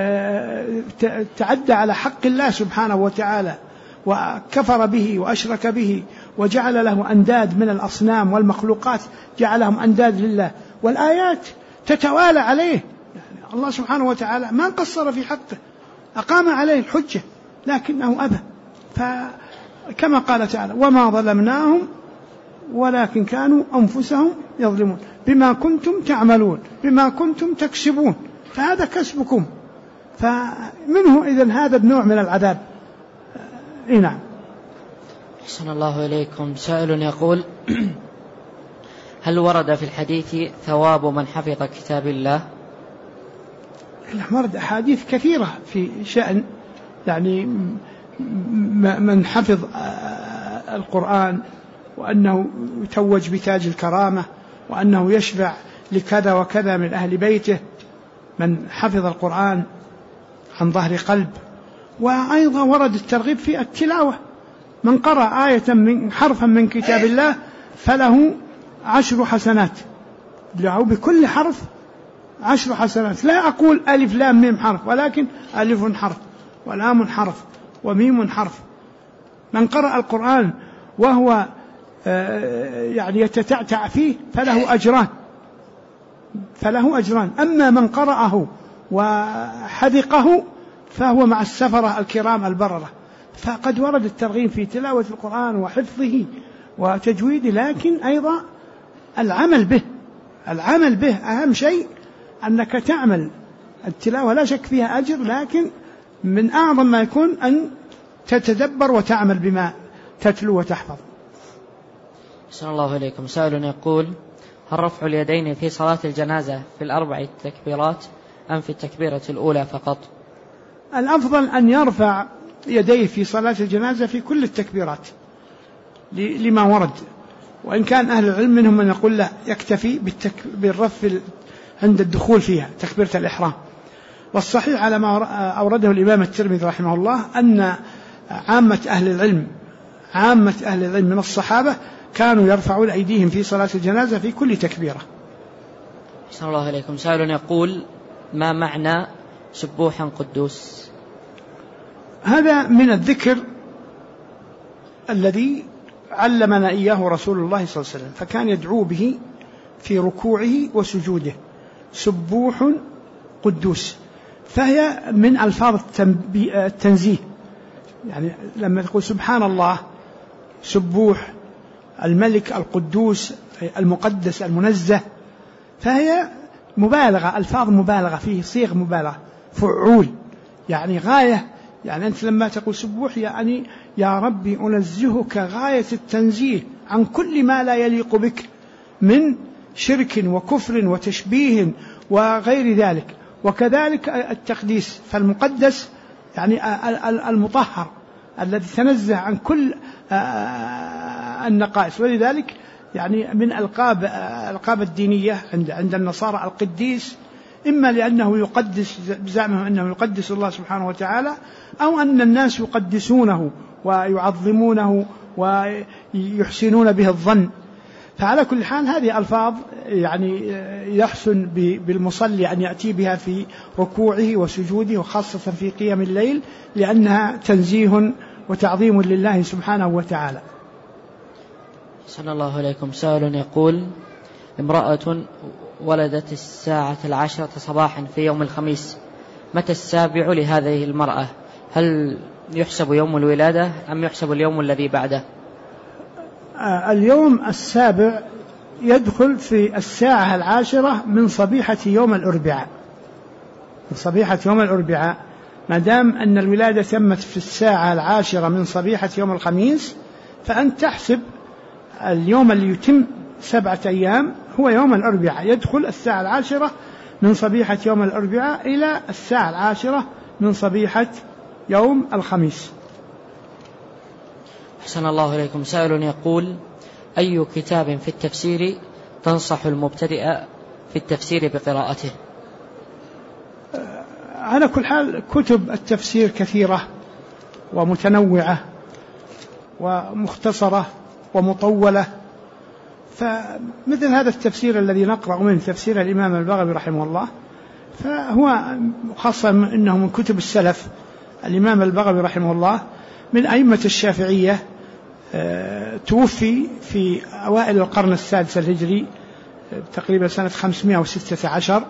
تعدى على حق الله سبحانه وتعالى وكفر به وأشرك به وجعل له أنداد من الأصنام والمخلوقات، جعلهم أنداد لله، والآيات تتوالى عليه. يعني الله سبحانه وتعالى ما قصر في حقه، أقام عليه الحجة لكنه أبى. فكما قال تعالى: وما ظلمناهم ولكن كانوا أنفسهم يظلمون بما كنتم تعملون بما كنتم تكسبون، فهذا كسبكم، فمنه إذن هذا النوع من العذاب. نعم. أحسن الله إليكم. سائل يقول: هل ورد في الحديث ثواب من حفظ كتاب الله؟ ورد أحاديث كثيرة في شأن يعني من حفظ القرآن، وأنه يتوج بتاج الكرامة، وأنه يشفع لكذا وكذا من أهل بيته من حفظ القرآن عن ظهر قلب. وأيضا ورد الترغيب في التلاوة، من قرأ آية من حرفا من كتاب الله فله 10 حسنات، له بكل حرف 10 حسنات. لا أقول ألف لام ميم حرف، ولكن ألف حرف ولام حرف وميم حرف. من قرأ القرآن وهو يعني يتتعتع فيه فله أجران. أما من قرأه وحذقه فهو مع السفرة الكرام البررة. فقد ورد الترغيب في تلاوة القرآن وحفظه وتجويده، لكن أيضا العمل به أهم شيء، أنك تعمل التلاوة لا شك فيها أجر، لكن من أعظم ما يكون أن تتدبر وتعمل بما تتلو وتحفظ. أحسن الله إليكم. سائل يقول: هل رفع اليدين في صلاة الجنازة في الأربع تكبيرات أم في التكبيرة الأولى فقط؟ الأفضل أن يرفع يديه في صلاة الجنازة في كل التكبيرات لما ورد، وإن كان أهل العلم منهم من يقول لا، يكتفي بالرفع عند الدخول فيها تكبيرة الإحرام. والصحيح على ما أورده الإمام الترمذي رحمه الله أن عامة أهل العلم من الصحابة كانوا يرفعون أيديهم في صلاة الجنازة في كل تكبيرة. أحسن الله إليكم. سائل يقول: ما معنى سبوحا قدوس؟ هذا من الذكر الذي علمنا إياه رسول الله صلى الله عليه وسلم، فكان يدعو به في ركوعه وسجوده: سبوح قدوس. فهي من ألفاظ التنزيه، يعني لما تقول سبحان الله، سبوح، الملك القدوس المقدس المنزه، فهي مبالغة، ألفاظ مبالغة، فيه صيغ مبالغة، فعول، يعني غاية. يعني أنت لما تقول سبوح يعني يا ربي أنزهك غاية التنزيه عن كل ما لا يليق بك من شرك وكفر وتشبيه وغير ذلك. وكذلك التقديس، فالمقدس يعني المطهر الذي تنزه عن كل النقائص. ولذلك يعني من الألقاب الدينية عند النصارى القديس، إما لأنه يقدس بزعمهم أنه يقدس الله سبحانه وتعالى، أو أن الناس يقدسونه ويعظمونه ويحسنون به الظن. فعلى كل حال هذه ألفاظ يعني يحسن بالمصلي أن يأتي بها في ركوعه وسجوده، وخاصة في قيام الليل، لأنها تنزيه وتعظيم لله سبحانه وتعالى. صلى الله عليكم. سائل يقول: امرأة ولدت 10:10 صباحا في يوم الخميس، متى السابع لهذه المرأة؟ هل يحسب يوم الولادة أم يحسب اليوم الذي بعده؟ اليوم السابع يدخل في 10:10 من صبيحة يوم الأربعاء. صبيحة يوم الأربعاء، ما دام أن الولادة تمت في 10:10 من صبيحة يوم الخميس، فأنت تحسب اليوم اللي يتم 7 أيام هو يوم الأربعاء، يدخل 10:10 من صبيحة يوم الأربعاء إلى 10:10 من صبيحة يوم الخميس. أحسن الله إليكم. سائل يقول: أي كتاب في التفسير تنصح المبتدئ في التفسير بقراءته؟ على كل حال كتب التفسير كثيرة ومتنوعة ومختصرة ومطولة، فمثل هذا التفسير الذي نقرأ منه تفسير الإمام البغوي رحمه الله، فهو خاصة أنه من كتب السلف. الإمام البغوي رحمه الله من أئمة الشافعية، توفي في أوائل القرن السادس الهجري تقريبا سنة 516،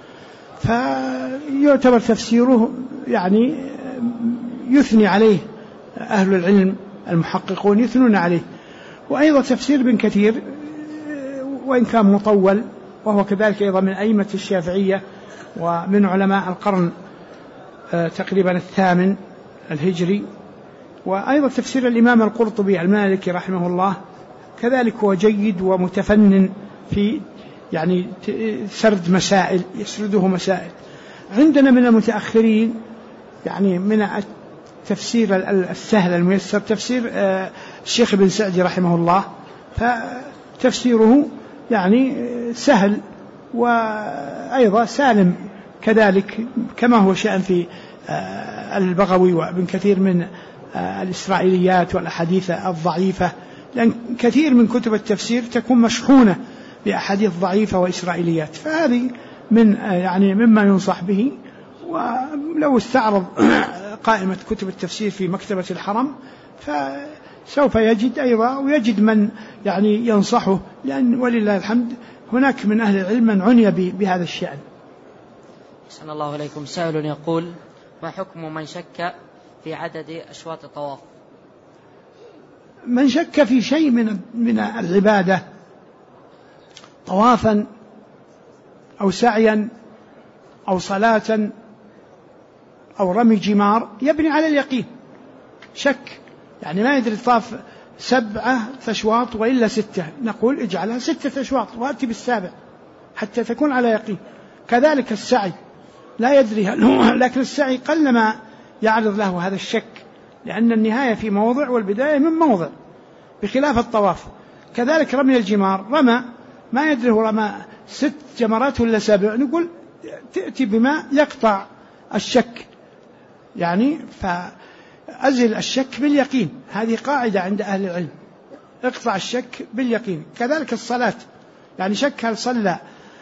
فيعتبر تفسيره يعني يثني عليه أهل العلم المحققون، يثنون عليه. وأيضا تفسير ابن كثير وإن كان مطول، وهو كذلك أيضا من أئمة الشافعية ومن علماء القرن تقريبا الثامن الهجري. وأيضا تفسير الإمام القرطبي المالكي رحمه الله كذلك هو جيد ومتفنن في يعني سرد مسائل، يسرده مسائل. عندنا من المتأخرين يعني من التفسير السهل الميسر تفسير الشيخ ابن سعدي رحمه الله، فتفسيره يعني سهل وأيضا سالم كذلك، كما هو شأن في البغوي وابن كثير من الإسرائيليات والأحاديث الضعيفة، لأن كثير من كتب التفسير تكون مشحونة بأحاديث ضعيفة وإسرائيليات، فهذه من يعني مما ينصح به. ولو استعرض قائمة كتب التفسير في مكتبة الحرم فسوف يجد أيضا ويجد من يعني ينصحه، لأن ولله الحمد هناك من أهل العلم من عني بهذا الشأن. أحسن الله عليكم. سائل يقول: ما حكم من شك في عدد أشواط الطواف؟ من شك في شيء من العبادة، طوافا أو سعيا أو صلاة أو رمي جمار، يبني على اليقين. شك يعني ما يدري طاف 7 أشواط وإلا 6، نقول اجعلها 6 أشواط وأتي بالسابع حتى تكون على يقين. كذلك السعي لا يدري لكن السعي قلما يعرض له هذا الشك، لأن النهاية في موضع والبداية من موضع، بخلاف الطواف. كذلك رمي الجمار، رمى ما يدري هو رمى 6 جمرات ولا 7، نقول تأتي بما يقطع الشك، يعني فأزل الشك باليقين. هذه قاعدة عند أهل العلم، اقطع الشك باليقين. كذلك الصلاة، يعني شك هل صلى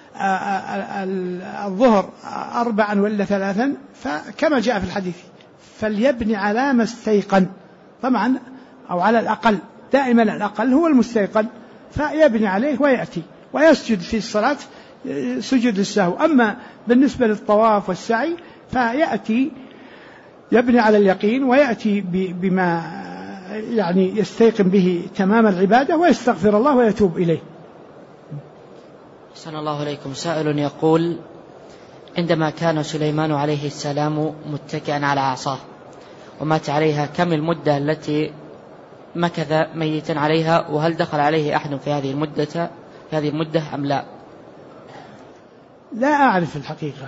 الظهر 4 ولا 3، فكما جاء في الحديث فليبني على ما استيقن، طبعا أو على الأقل، دائما الأقل هو المستيقن، فيبني عليه ويأتي ويسجد في الصلاة سجود السهو. أما بالنسبة للطواف والسعي فيأتي يبني على اليقين ويأتي بما يعني يستيقن به تمام العبادة ويستغفر الله ويتوب إليه. أحسن الله إليكم. سائل يقول: عندما كان سليمان عليه السلام متكئا على عصاه ومات عليها، كم المدة التي مكث ميتا عليها؟ وهل دخل عليه أحد في هذه المدة أم لا؟ لا أعرف الحقيقة،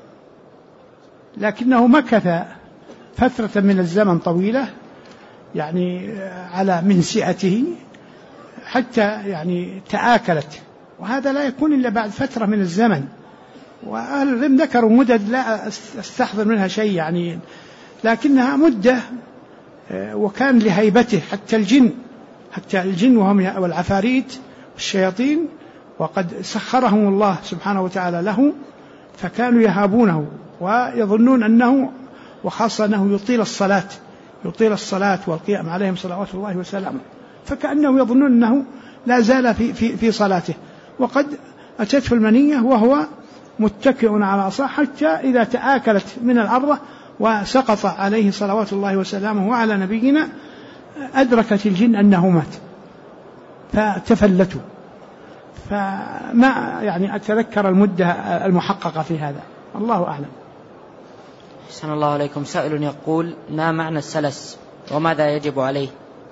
لكنه مكث فترة من الزمن طويلة، يعني على منسئته حتى يعني تآكلت، وهذا لا يكون إلا بعد فترة من الزمن. وأهل العلم ذكروا مدد لا أستحضر منها شيء يعني، لكنها مدة، وكان لهيبته حتى الجن وهم والعفاريت والشياطين، وقد سخرهم الله سبحانه وتعالى له، فكانوا يهابونه ويظنون أنه، وخاصة أنه يطيل الصلاة والقيام عليهم صلوات الله وسلامه، فكأنه يظنون أنه لا زال في صلاته، وقد أتته المنية وهو متكئ على عصاه، حتى إذا تآكلت من الأرض وسقط عليه صلوات الله وسلامه وعلى نبينا أدركت الجن أنه مات فتفلتوا. فما يعني أتذكر المدة المحققة في هذا، الله أعلم. أحسن الله عليكم. سائل يقول: ما معنى السلس وماذا يجب عليه؟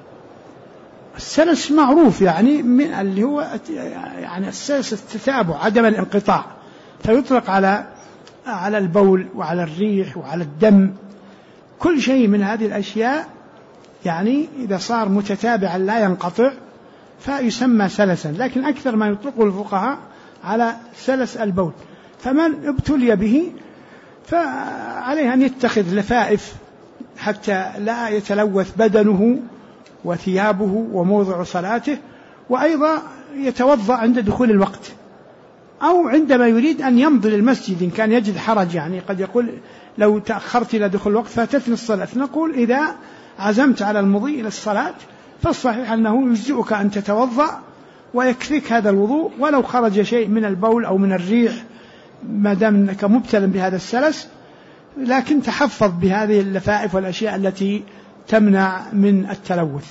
السلس معروف، يعني من اللي هو يعني السلس التتابع، عدم الانقطاع، فيطلق على البول وعلى الريح وعلى الدم، كل شيء من هذه الأشياء يعني إذا صار متتابعا لا ينقطع فيسمى سلسا، لكن أكثر ما يطلقه الفقهاء على سلس البول. فمن ابتلي به فعليه أن يتخذ لفائف حتى لا يتلوث بدنه وثيابه وموضع صلاته، وأيضا يتوضأ عند دخول الوقت أو عندما يريد أن يمضي للمسجد إن كان يجد حرج، يعني قد يقول لو تأخرت إلى دخول الوقت فاتتني الصلاة، نقول إذا عزمت على المضي إلى الصلاة فالصحيح أنه يجزئك أن تتوضأ ويكفيك هذا الوضوء، ولو خرج شيء من البول أو من الريح ما دام أنك مبتلا بهذا السلس، لكن تحفظ بهذه اللفائف والأشياء التي تمنع من التلوث.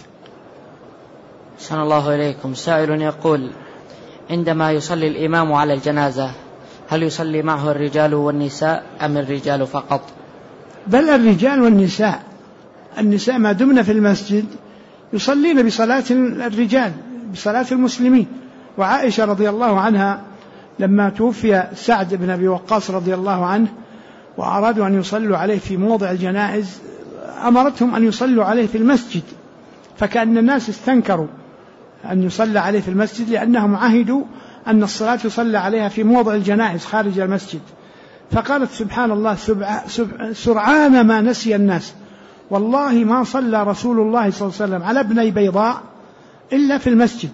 أحسن الله إليكم. سائل يقول: عندما يصلي الإمام على الجنازة هل يصلي معه الرجال والنساء أم الرجال فقط؟ بل الرجال والنساء، النساء ما دمنا في المسجد يصلين بصلاة الرجال، بصلاة المسلمين. وعائشة رضي الله عنها لما توفي سعد بن أبي وقاص رضي الله عنه وأرادوا أن يصلوا عليه في موضع الجنائز أمرتهم أن يصلوا عليه في المسجد، فكأن الناس استنكروا أن يصلى عليه في المسجد، لأنهم عهدوا أن الصلاة يصلى عليها في موضع الجنائز خارج المسجد. فقالت سبحان الله سرعان ما نسي الناس، والله ما صلى رسول الله صلى الله عليه وسلم على ابني بيضاء إلا في المسجد،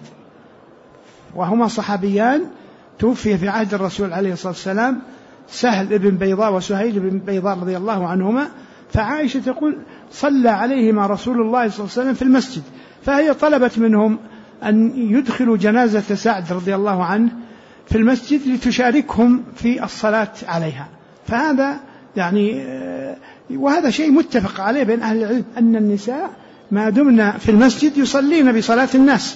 وهما صحابيان توفي في عهد الرسول عليه الصلاة والسلام، سهل ابن بيضاء وسهيل بن بيضاء رضي الله عنهما. فعائشة تقول صلى عليهما رسول الله صلى الله عليه وسلم في المسجد، فهي طلبت منهم أن يدخلوا جنازة سعد رضي الله عنه في المسجد لتشاركهم في الصلاة عليها. فهذا يعني وهذا شيء متفق عليه بين أهل العلم، أن النساء ما دمنا في المسجد يصلين بصلاة الناس.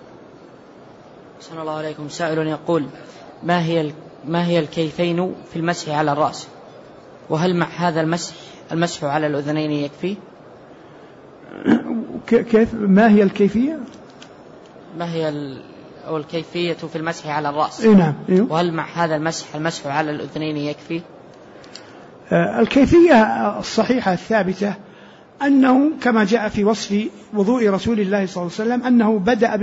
صلى الله عليكم. سائل يقول: ما هي الكيفين في المسح على الرأس؟ وهل مع هذا المسح على الأذنين يكفي؟ كيف؟ ما هي الكيفية؟ ما هي أو الكيفية في المسح على الرأس؟ نعم. وهل مع هذا المسح على الأذنين يكفي؟ الكيفية الصحيحة الثابتة أنه كما جاء في وصف وضوء رسول الله صلى الله عليه وسلم أنه بدأ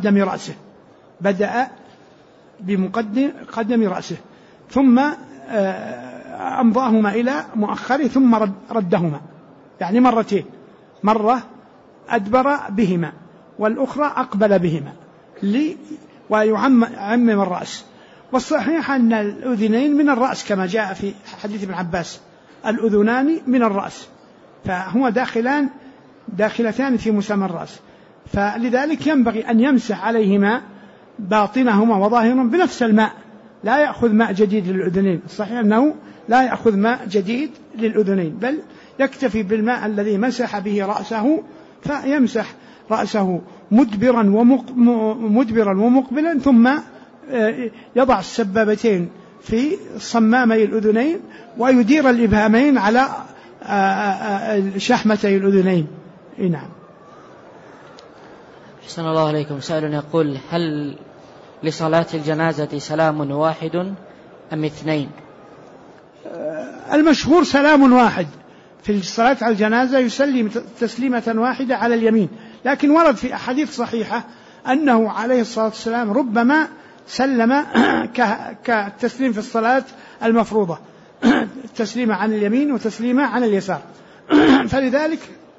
بمقدم رأسه ثم أمضاهما إلى مؤخره ثم ردهما، يعني مرتين، مرة أدبر بهما والأخرى أقبل بهما ويعمم الرأس. والصحيح أن الأذنين من الرأس كما جاء في حديث ابن عباس، الأذنان من الرأس، فهما داخلتان في مسمى الرأس، فلذلك ينبغي أن يمسح عليهما باطنهما وظاهرهما بنفس الماء، لا يأخذ ماء جديد للأذنين. الصحيح أنه لا يأخذ ماء جديد للأذنين، بل يكتفي بالماء الذي مسح به رأسه، فيمسح رأسه مدبرا ومقبلا، ثم يضع السبابتين في صمامي الأذنين ويدير الإبهامين على شحمتي الأذنين. نعم. أحسن الله عليكم. سائل يقول: هل لصلاة الجنازة سلام واحد أم اثنين؟ المشهور سلام واحد، في الصلاة على الجنازة يسلم تسليمة واحدة على اليمين، لكن ورد في أحاديث صحيحة أنه عليه الصلاة والسلام ربما سلم كالتسليم في الصلاة المفروضة، تسليمة عن اليمين وتسليمة عن اليسار. فلذلك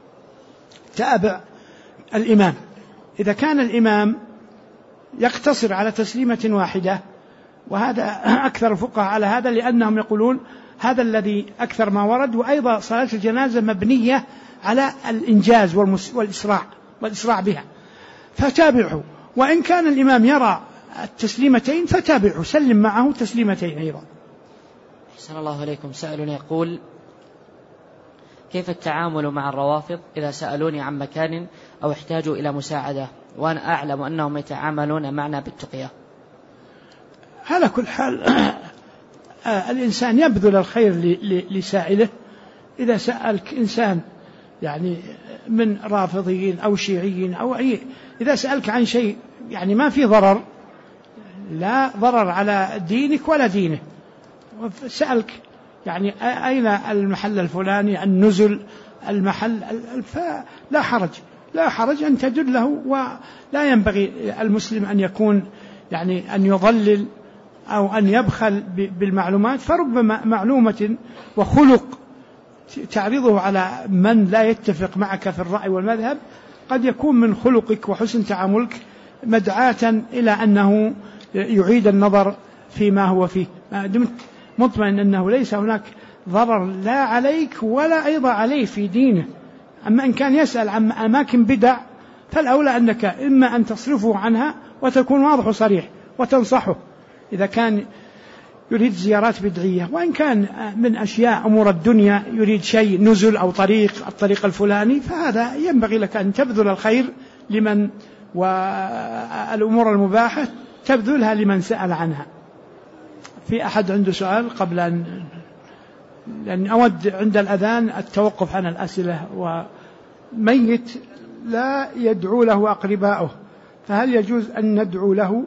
تابع الإمام. إذا كان الإمام يقتصر على تسليمة واحدة، وهذا أكثر الفقهاء على هذا، لأنهم يقولون هذا الذي أكثر ما ورد، وأيضا صلاة الجنازة مبنية على الإنجاز والإسراع بها، فتابعه. وإن كان الإمام يرى التسليمتين فتابعه، سلم معه تسليمتين أيضا. أحسن الله عليكم. سائل يقول: كيف التعامل مع الروافض إذا سألوني عن مكان أو احتاجوا إلى مساعدة وأنا أعلم أنهم يتعاملون معنا بالتقية؟ على كل حال الإنسان يبذل الخير لسائله. إذا سألك إنسان يعني من رافضيين أو شيعيين أو أي، إذا سألك عن شيء يعني ما في ضرر، لا ضرر على دينك ولا دينه، سألك يعني أين المحل الفلاني، النزل المحل، فلا حرج أن تدله. ولا ينبغي المسلم أن يكون يعني أن يضلل أو أن يبخل بالمعلومات، فربما معلومة وخلق تعرضه على من لا يتفق معك في الرأي والمذهب قد يكون من خلقك وحسن تعاملك مدعاة إلى أنه يعيد النظر فيما هو فيه، ما دمت مطمئن أنه ليس هناك ضرر لا عليك ولا أيضا عليه في دينه. أما إن كان يسأل عن أماكن بدع فالأولى أنك إما أن تصرفه عنها وتكون واضح وصريح وتنصحه إذا كان يريد زيارات بدعية، وإن كان من أشياء أمور الدنيا يريد شيء نزل أو الطريق الفلاني، فهذا ينبغي لك أن تبذل الخير لمن، والأمور المباحة تبذلها لمن سأل عنها. في أحد عنده سؤال قبل لأن أود عند الأذان التوقف عن الأسئلة. وميت لا يدعو له أقرباؤه، فهل يجوز أن ندعو له؟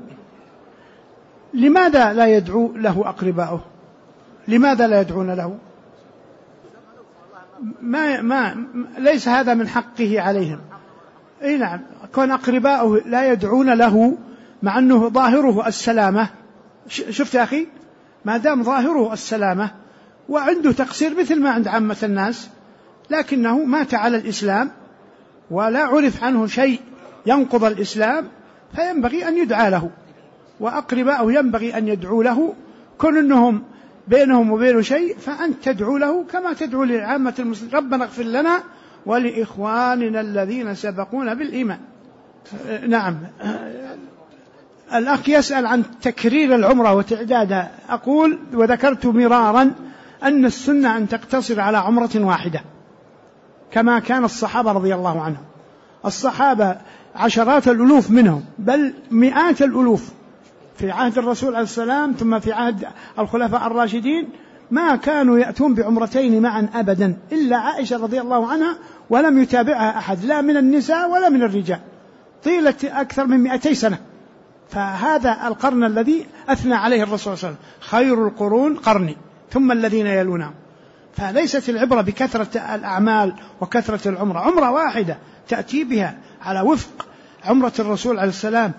لماذا لا يدعو له أقرباؤه؟ لماذا لا يدعون له؟ ليس هذا من حقه عليهم. أي نعم، كون أقرباؤه لا يدعون له مع أنه ظاهره السلامة. شفت يا أخي، ما دام ظاهره السلامة وعنده تقصير مثل ما عند عامة الناس، لكنه مات على الإسلام ولا عرف عنه شيء ينقض الإسلام، فينبغي أن يدعى له، وأقرباؤه ينبغي أن يدعو له. كون أنهم بينهم وبينه شيء فأنت تدعو له كما تدعو لعامة المسلمين: ربنا اغفر لنا ولإخواننا الذين سبقونا بالإيمان. نعم. الأخ يسأل عن تكرير العمرة وتعدادها. أقول وذكرت مرارا أن السنة أن تقتصر على عمرة واحدة كما كان الصحابة رضي الله عنهم. الصحابة عشرات الألوف منهم، بل مئات الألوف في عهد الرسول عليه السلام، ثم في عهد الخلفاء الراشدين، ما كانوا يأتون بعمرتين معا أبدا إلا عائشة رضي الله عنها، ولم يتابعها أحد لا من النساء ولا من الرجال. طيلة أكثر من 200 سنة. فهذا القرن الذي أثنى عليه الرسول صلى الله عليه وسلم: خير القرون قرني ثم الذين يلونهم. فليست العبرة بكثرة الأعمال وكثرة العمرة، عمرة واحدة تأتي بها على وفق عمرة الرسول عليه السلام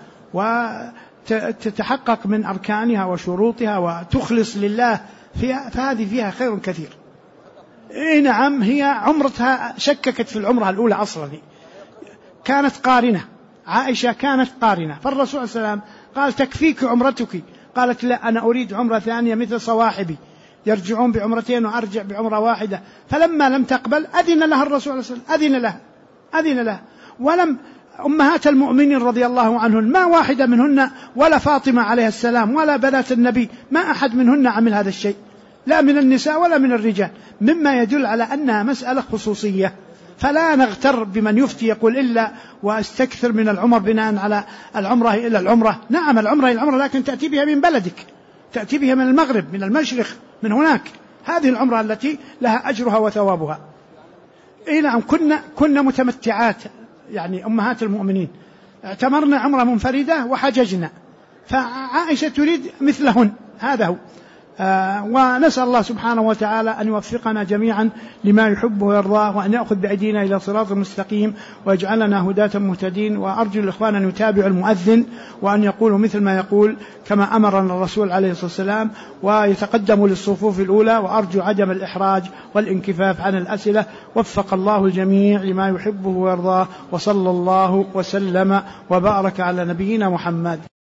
وتتحقق من أركانها وشروطها وتخلص لله فيها، فهذه فيها خير كثير. نعم، هي عمرتها شككت في العمرة الأولى أصلا، كانت قارنة، عائشة كانت قارنة، فالرسول عليه السلام قال: تكفيك عمرتك. قالت: لا، أنا أريد عمرة ثانية مثل صواحبي يرجعون بعمرتين وأرجع بعمرة واحدة. فلما لم تقبل أذن لها الرسول عليه السلام، أذن لها. ولم أمهات المؤمنين رضي الله عنهن ما واحدة منهن، ولا فاطمة عليه السلام ولا بنات النبي، ما أحد منهن عمل هذا الشيء، لا من النساء ولا من الرجال، مما يدل على أنها مسألة خصوصية. فلا نغتر بمن يفتي يقول إلا واستكثر من العمر بناء على العمرة إلى العمرة. نعم، العمرة إلى العمرة، لكن تأتي بها من بلدك، تأتي بها من المغرب، من المشرق، من هناك. هذه العمرة التي لها أجرها وثوابها. نعم، كنا متمتعات، يعني أمهات المؤمنين اعتمرنا عمرة منفردة وحججنا، فعائشة تريد مثلهن. هذا هو. ونسأل الله سبحانه وتعالى أن يوفقنا جميعا لما يحبه ويرضاه، وأن يأخذ بأيدينا إلى صراط مستقيم، ويجعلنا هداة مهتدين. وأرجو الإخوان أن يتابعوا المؤذن وأن يقولوا مثل ما يقول كما أمرنا الرسول عليه الصلاة والسلام، ويتقدموا للصفوف الأولى. وأرجو عدم الإحراج والانكفاف عن الأسئلة. وفق الله الجميع لما يحبه ويرضاه، وصلى الله وسلم وبارك على نبينا محمد.